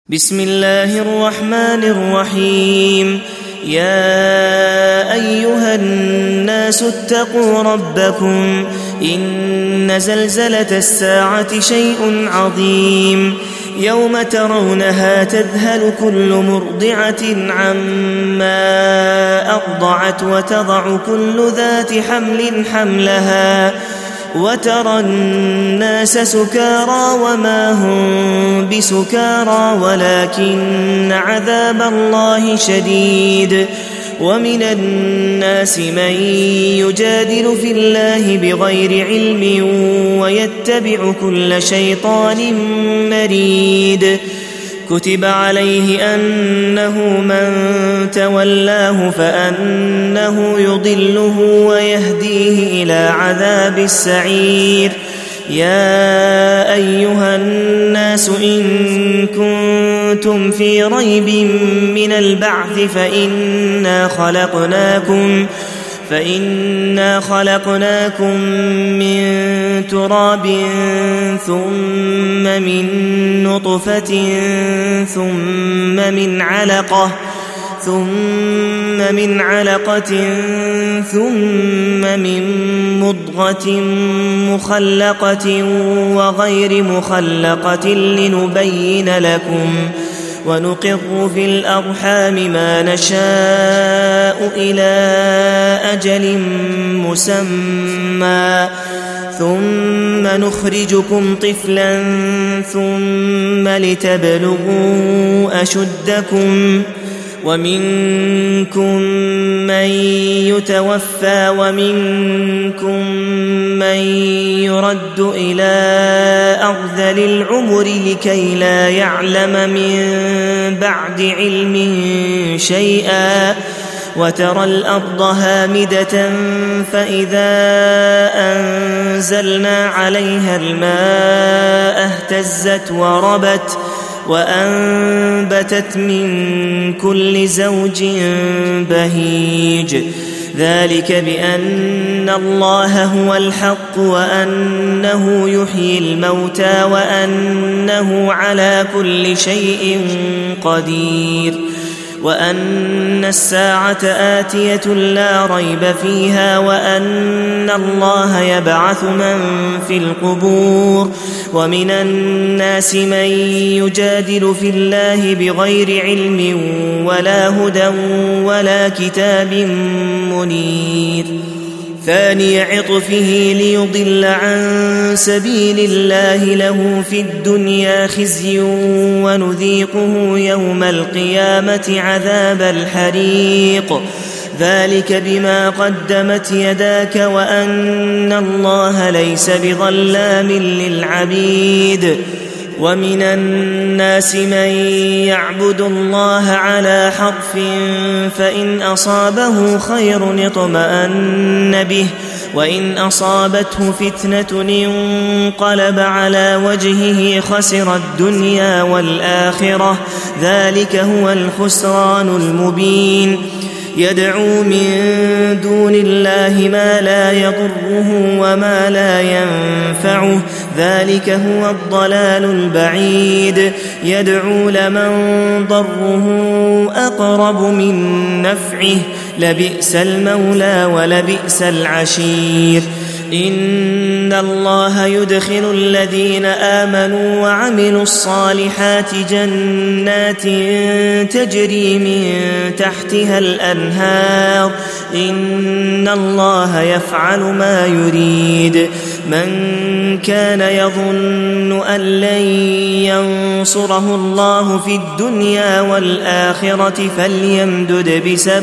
بسم الله الرحمن الرحيم. يا أيها الناس اتقوا ربكم إن زلزلة الساعة شيء عظيم يوم ترونها تذهل كل مرضعة عما أرضعت وتضع كل ذات حمل حملها وترى الناس سكارى وما هم بسكارى ولكن عذاب الله شديد. ومن الناس من يجادل في الله بغير علم ويتبع كل شيطان مريد. كتب عليه أنه من تولاه فأنه يضله ويهديه إلى عذاب السعير. يا أيها الناس إن كنتم في ريب من البعث فإنا خلقناكم من تراب ثم من نطفة ثم من علقة ثم من مضغة مخلقة وغير مخلقة لنبين لكم ونقر في الأرحام ما نشاء إلى أجل مسمى ثم نخرجكم طفلا ثم لتبلغوا أشدكم ومنكم من يتوفى ومنكم من يرد إلى أرذل العمر لكي لا يعلم من بعد علم شيئا. وترى الأرض هامدة فإذا أنزلنا عليها الماء اهتزت وربت وأنبتت من كل زوج بهيج. ذلك بأن الله هو الحق وأنه يحيي الموتى وأنه على كل شيء قدير وأن الساعة آتية لا ريب فيها وأن الله يبعث من في القبور. ومن الناس من يجادل في الله بغير علم ولا هدى ولا كتاب منير. ثاني عطفه ليضل عن سبيل الله له في الدنيا خزي ونذيقه يوم القيامة عذاب الحريق. ذلك بما قدمت يداك وأن الله ليس بظلام للعبيد. ومن الناس من يعبد الله على حرف فإن أصابه خير اطمأن به وإن أصابته فتنة انقلب على وجهه خسر الدنيا والآخرة. ذلك هو الخسران المبين. يدعو من دون الله ما لا يضره وما لا ينفعه ذلك هو الضلال البعيد. يدعو لمن ضره أقرب من نفعه لبئس المولى ولبئس العشير. إن الله يدخل الذين آمنوا وعملوا الصالحات جنات تجري من تحتها الأنهار. إن الله يفعل ما يريد. من كان يظن أن لن ينصره الله في الدنيا والآخرة فليمدد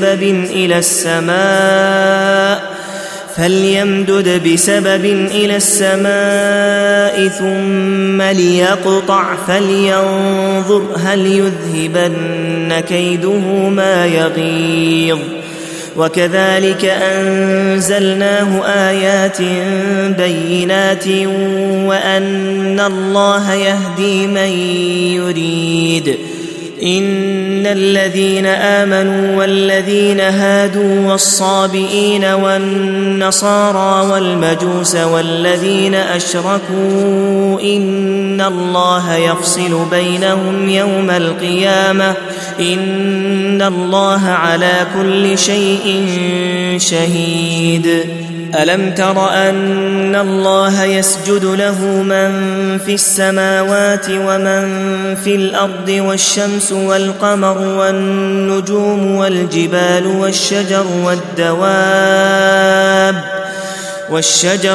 بسبب إلى السماء ثم ليقطع فلينظر هل يذهبن كيده ما يغيظ. وكذلك أنزلناه آيات بينات وأن الله يهدي من يريد إن الذين آمنوا والذين هادوا والصابئين والنصارى والمجوس والذين أشركوا إن الله يفصل بينهم يوم القيامة إن الله على كل شيء شهيد. ألم تر أن الله يسجد له من في السماوات ومن في الأرض والشمس والقمر والنجوم والجبال والشجر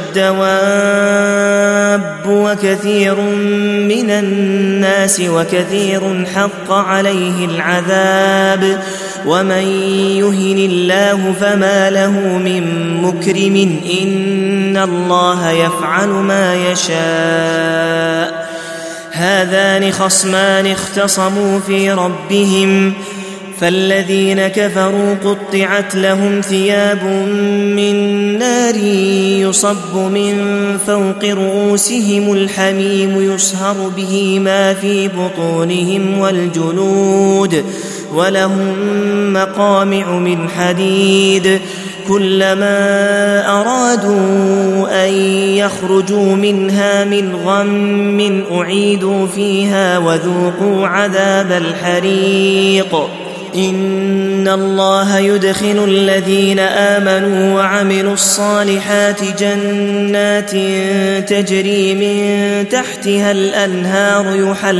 والدواب وكثير من الناس وكثير حق عليه العذاب ومن يهن الله فما له من مكرم إن الله يفعل ما يشاء. هذان خصمان اختصموا في ربهم فالذين كفروا قطعت لهم ثياب من نار يصب من فوق رؤوسهم الحميم يصهر به ما في بطونهم والجلود ولهم مقامع من حديد كلما أرادوا أن يخرجوا منها من غم أعيدوا فيها وذوقوا عذاب الحريق. إن الله يدخل الذين آمنوا وعملوا الصالحات جنات تجري من تحتها الأنهار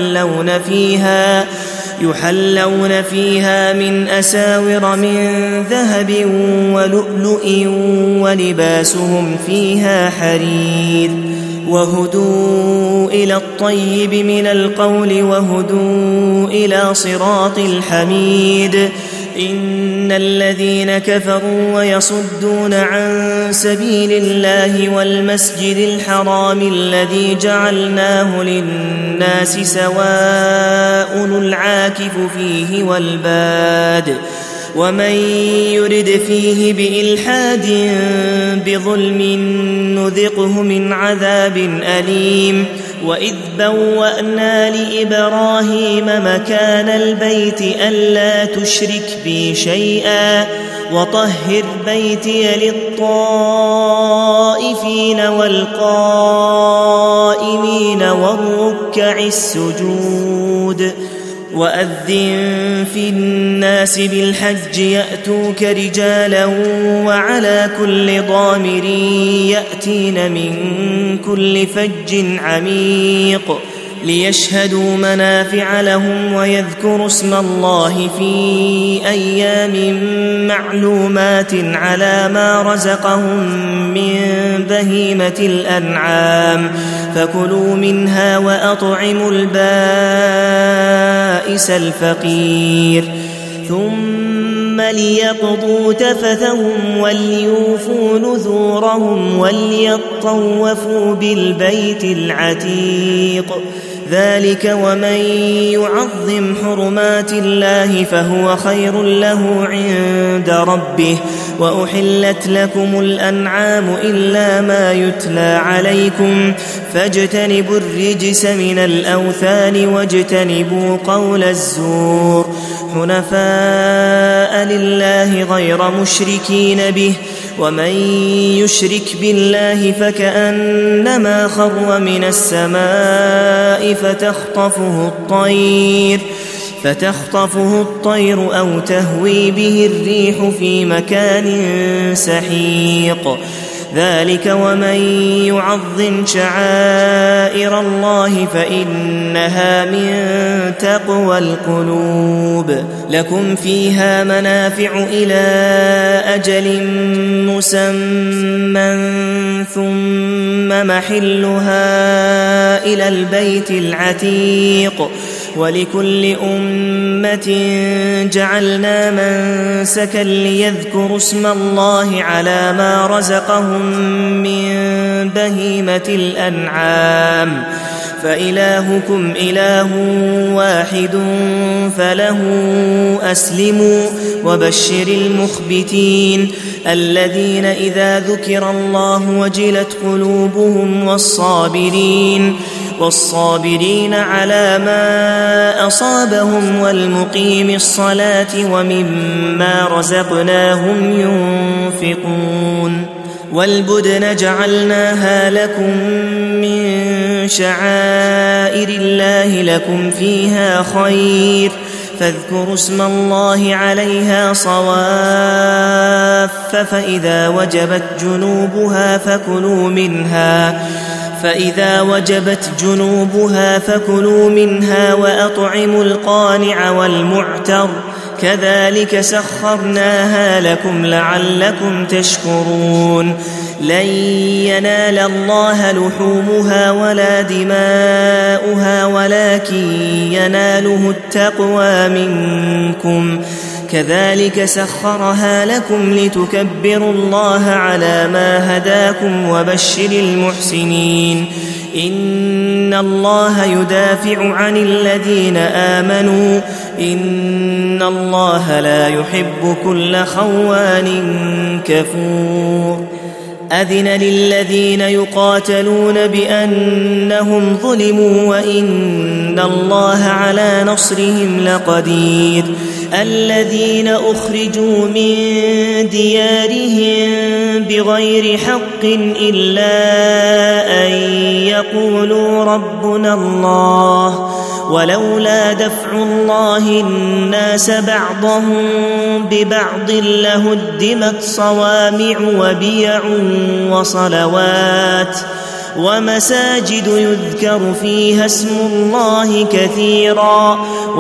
يحلون فيها من أساور من ذهب ولؤلؤ ولباسهم فيها حرير وهدوا إلى الطيب من القول وهدوا إلى صراط الحميد. إن الذين كفروا ويصدون عن سبيل الله والمسجد الحرام الذي جعلناه للناس سواء العاكف فيه والباد ومن يرد فيه بإلحاد بظلم نذقه من عذاب أليم. وإذ بوأنا لإبراهيم مكان البيت ألا تشرك بي شيئا وطهر بيتي للطائفين والقائمين والركع السجود. وأذن في الناس بالحج يأتوك رجالا وعلى كل ضامر يأتين من كل فج عميق ليشهدوا منافع لهم ويذكروا اسم الله في أيام معلومات على ما رزقهم من بهيمة الأنعام فكلوا منها وأطعموا البائس الفقير ثم ليقضوا تفثهم وليوفوا نذورهم وليطوفوا بالبيت العتيق. ذلك ومن يعظم حرمات الله فهو خير له عند ربه. وأحلت لكم الأنعام إلا ما يتلى عليكم فاجتنبوا الرجس من الأوثان واجتنبوا قول الزور حنفاء لله غير مشركين به ومن يشرك بالله فكأنما خر من السماء فتخطفه الطير أو تهوي به الريح في مكان سحيق. ذلك ومن يعظم شعائر الله فإنها من تقوى القلوب. لكم فيها منافع إلى أجل مسمى ثم محلها إلى البيت العتيق. ولكل أمة جعلنا منسكا ليذكروا اسم الله على ما رزقهم من بهيمة الأنعام فإلهكم إله واحد فله أسلموا وبشر المخبتين الذين إذا ذكر الله وجلت قلوبهم والصابرين على ما أصابهم والمقيم الصلاة ومما رزقناهم ينفقون والبدن جعلناها لكم من شعائر الله لكم فيها خير فاذكروا اسم الله عليها صواف فإذا وجبت جنوبها فكلوا منها وأطعموا القانع والمعتر كذلك سخرناها لكم لعلكم تشكرون لن ينال الله لحومها ولا دماؤها ولكن يناله التقوى منكم كذلك سخرها لكم لتكبروا الله على ما هداكم وبشر المحسنين إن الله يدافع عن الذين آمنوا إن الله لا يحب كل خوان كفور أذن للذين يقاتلون بأنهم ظلموا وإن الله على نصرهم لقدير الذين أخرجوا من ديارهم بغير حق إلا أن يقولوا ربنا الله ولولا دفع الله الناس بعضهم ببعض لهدمت صوامع وبيع وصلوات ومساجد يذكر فيها اسم الله كثيرا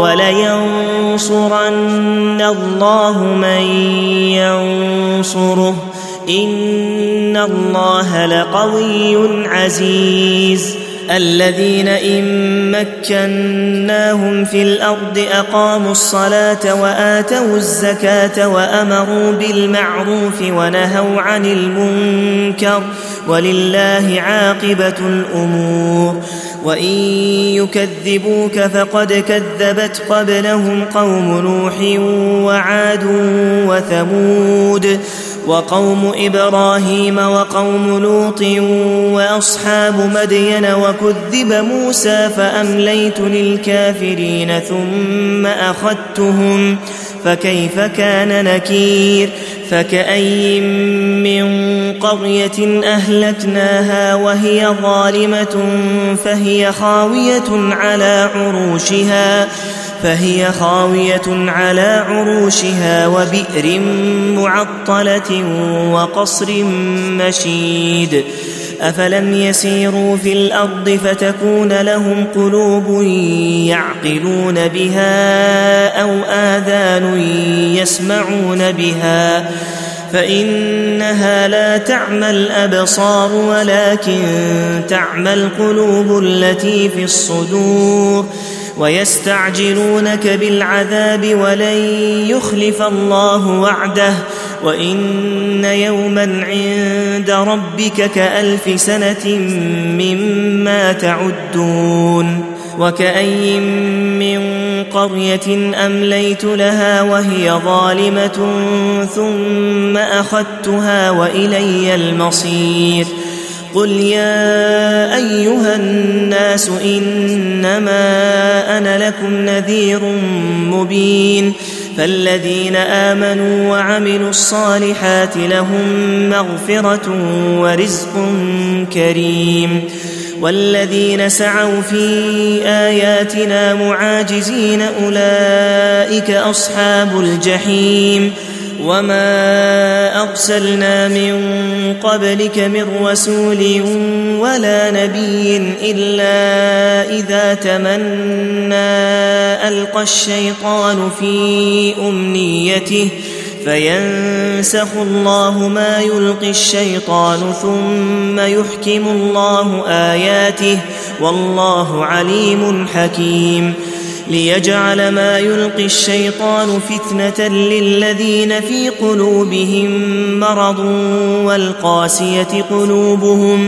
ولينصرن الله من ينصره إن الله لقوي عزيز الذين إن مكناهم في الأرض أقاموا الصلاة وآتوا الزكاة وأمروا بالمعروف ونهوا عن المنكر ولله عاقبة الأمور وإن يكذبوك فقد كذبت قبلهم قوم نوح وعاد وثمود وقوم إبراهيم وقوم لوط وأصحاب مدين وكذب موسى فأمليت للكافرين ثم أخذتهم فكيف كان نكير فكأي من قرية أهلكناها وهي ظالمة فهي خاوية على عروشها وبئر معطلة وقصر مشيد أفلم يسيروا في الأرض فتكون لهم قلوب يعقلون بها أو آذان يسمعون بها فإنها لا تعمى الأبصار ولكن تعمى القلوب التي في الصدور ويستعجلونك بالعذاب ولن يخلف الله وعده وإن يوما عند ربك كألف سنة مما تعدون وكأي من قرية أمليت لها وهي ظالمة ثم أخذتها وإلي المصير قل يا أيها الناس إنما أنا لكم نذير مبين فالذين آمنوا وعملوا الصالحات لهم مغفرة ورزق كريم والذين سعوا في آياتنا معاجزين أولئك أصحاب الجحيم وما أرسلنا من قبلك من رسول ولا نبي إلا إذا تمنى ألقى الشيطان في أمنيته فينسخ الله ما يلقي الشيطان ثم يحكم الله آياته والله عليم حكيم ليجعل ما يلقي الشيطان فتنة للذين في قلوبهم مرض والقاسية قلوبهم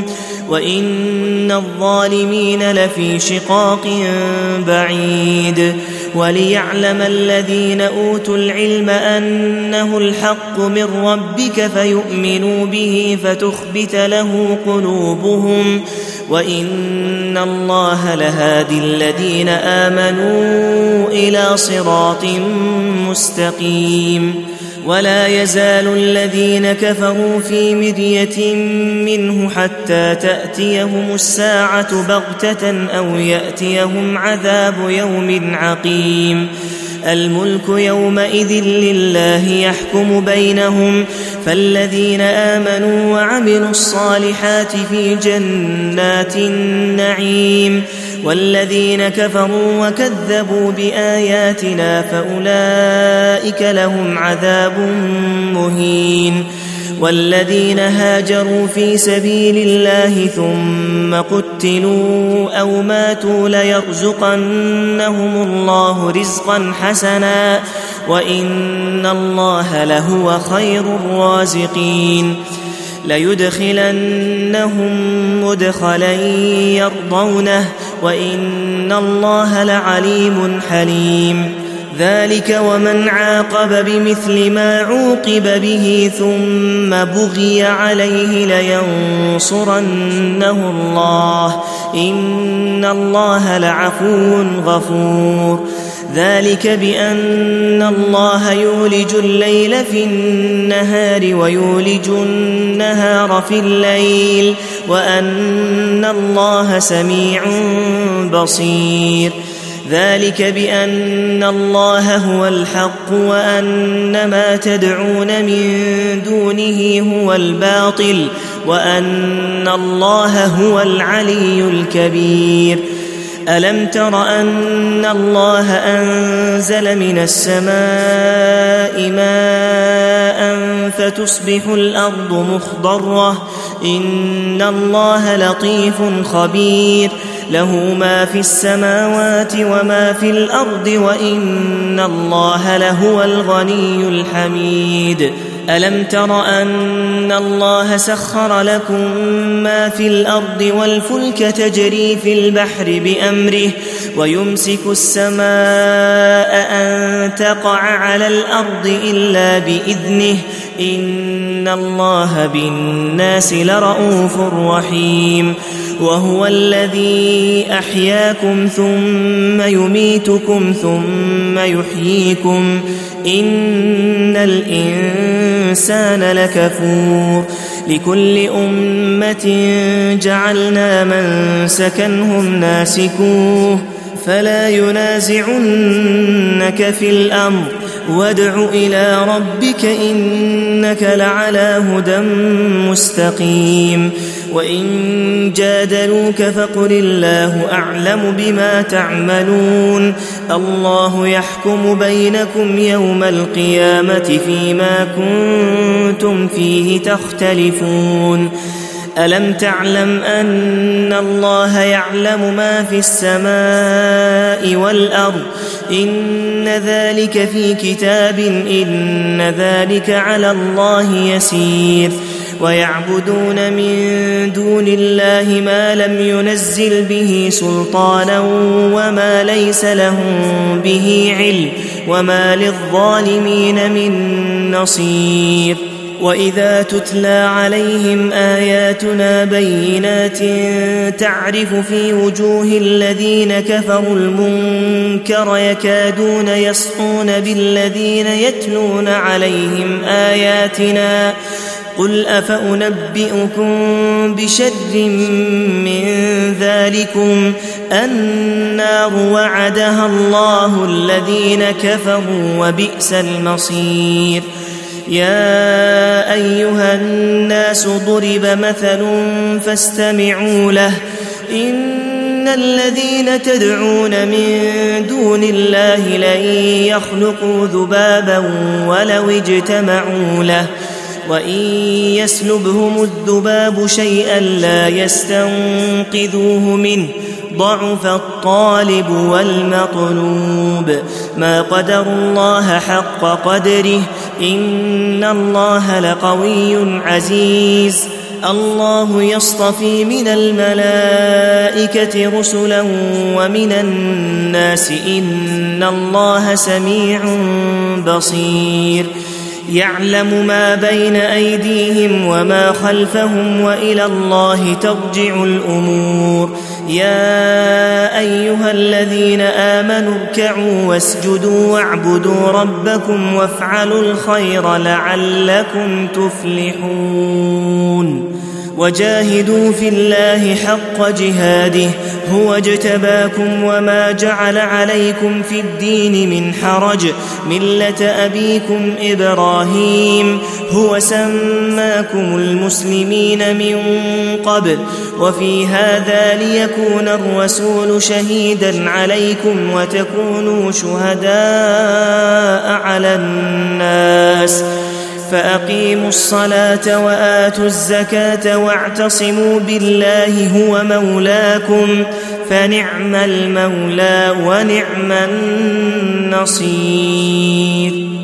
وإن الظالمين لفي شقاق بعيد وليعلم الذين أوتوا العلم أنه الحق من ربك فيؤمنوا به فتخبت له قلوبهم وإن الله لهادي الذين آمنوا إلى صراط مستقيم ولا يزال الذين كفروا في مرية منه حتى تأتيهم الساعة بغتة أو يأتيهم عذاب يوم عقيم الملك يومئذ لله يحكم بينهم فالذين آمنوا وعملوا الصالحات في جنات النعيم والذين كفروا وكذبوا بآياتنا فأولئك لهم عذاب مهين والذين هاجروا في سبيل الله ثم قتلوا أو ماتوا ليرزقنهم الله رزقا حسنا وإن الله لهو خير الرازقين ليدخلنهم مدخلا يرضونه وإن الله لعليم حليم ذلك ومن عاقب بمثل ما عوقب به ثم بغي عليه لينصرنه الله إن الله لعفو غفور ذلك بأن الله يولج الليل في النهار ويولج النهار في الليل وأن الله سميع بصير ذلك بأن الله هو الحق وأن ما تدعون من دونه هو الباطل وأن الله هو العلي الكبير ألم تر أن الله أنزل من السماء ماء فتصبح الأرض مخضرة إن الله لطيف خبير له ما في السماوات وما في الأرض وإن الله لهو الغني الحميد ألم تر أن الله سخر لكم ما في الأرض والفلك تجري في البحر بأمره ويمسك السماء أن تقع على الأرض إلا بإذنه إن الله بالناس لرءوف رحيم وهو الذي أحياكم ثم يميتكم ثم يحييكم إن الإنسان لكفور لكل أمة جعلنا منسكا هم ناسكوه فلا ينازعنك في الأمر وادع إلى ربك إنك لعلى هدى مستقيم وإن جادلوك فقل الله أعلم بما تعملون الله يحكم بينكم يوم القيامة فيما كنتم فيه تختلفون ألم تعلم أن الله يعلم ما في السماء والأرض إن ذلك في كتاب إن ذلك على الله يسير ويعبدون من دون الله ما لم ينزل به سلطانا وما ليس لهم به علم وما للظالمين من نصير وإذا تتلى عليهم آياتنا بينات تعرف في وجوه الذين كفروا المنكر يكادون يسطون بالذين يتلون عليهم آياتنا قل أفأنبئكم بشر من ذلكم النار وعدها الله الذين كفروا وبئس المصير يا أيها الناس ضرب مثل فاستمعوا له إن الذين تدعون من دون الله لن يخلقوا ذبابا ولو اجتمعوا له وإن يسلبهم الذباب شيئا لا يستنقذوه منه ضعف الطالب والمطلوب ما قدر الله حق قدره إن الله لقوي عزيز الله يصطفي من الملائكة رسلا ومن الناس إن الله سميع بصير يعلم ما بين أيديهم وما خلفهم وإلى الله ترجع الأمور يا أيها الذين آمنوا اركعوا واسجدوا واعبدوا ربكم وافعلوا الخير لعلكم تفلحون وجاهدوا في الله حق جهاده هو اجتباكم وما جعل عليكم في الدين من حرج ملة أبيكم إبراهيم هو سماكم المسلمين من قبل وفي هذا ليكون الرسول شهيدا عليكم وتكونوا شهداء على الناس فأقيموا الصلاة وآتوا الزكاة واعتصموا بالله هو مولاكم فنعم المولى ونعم النصير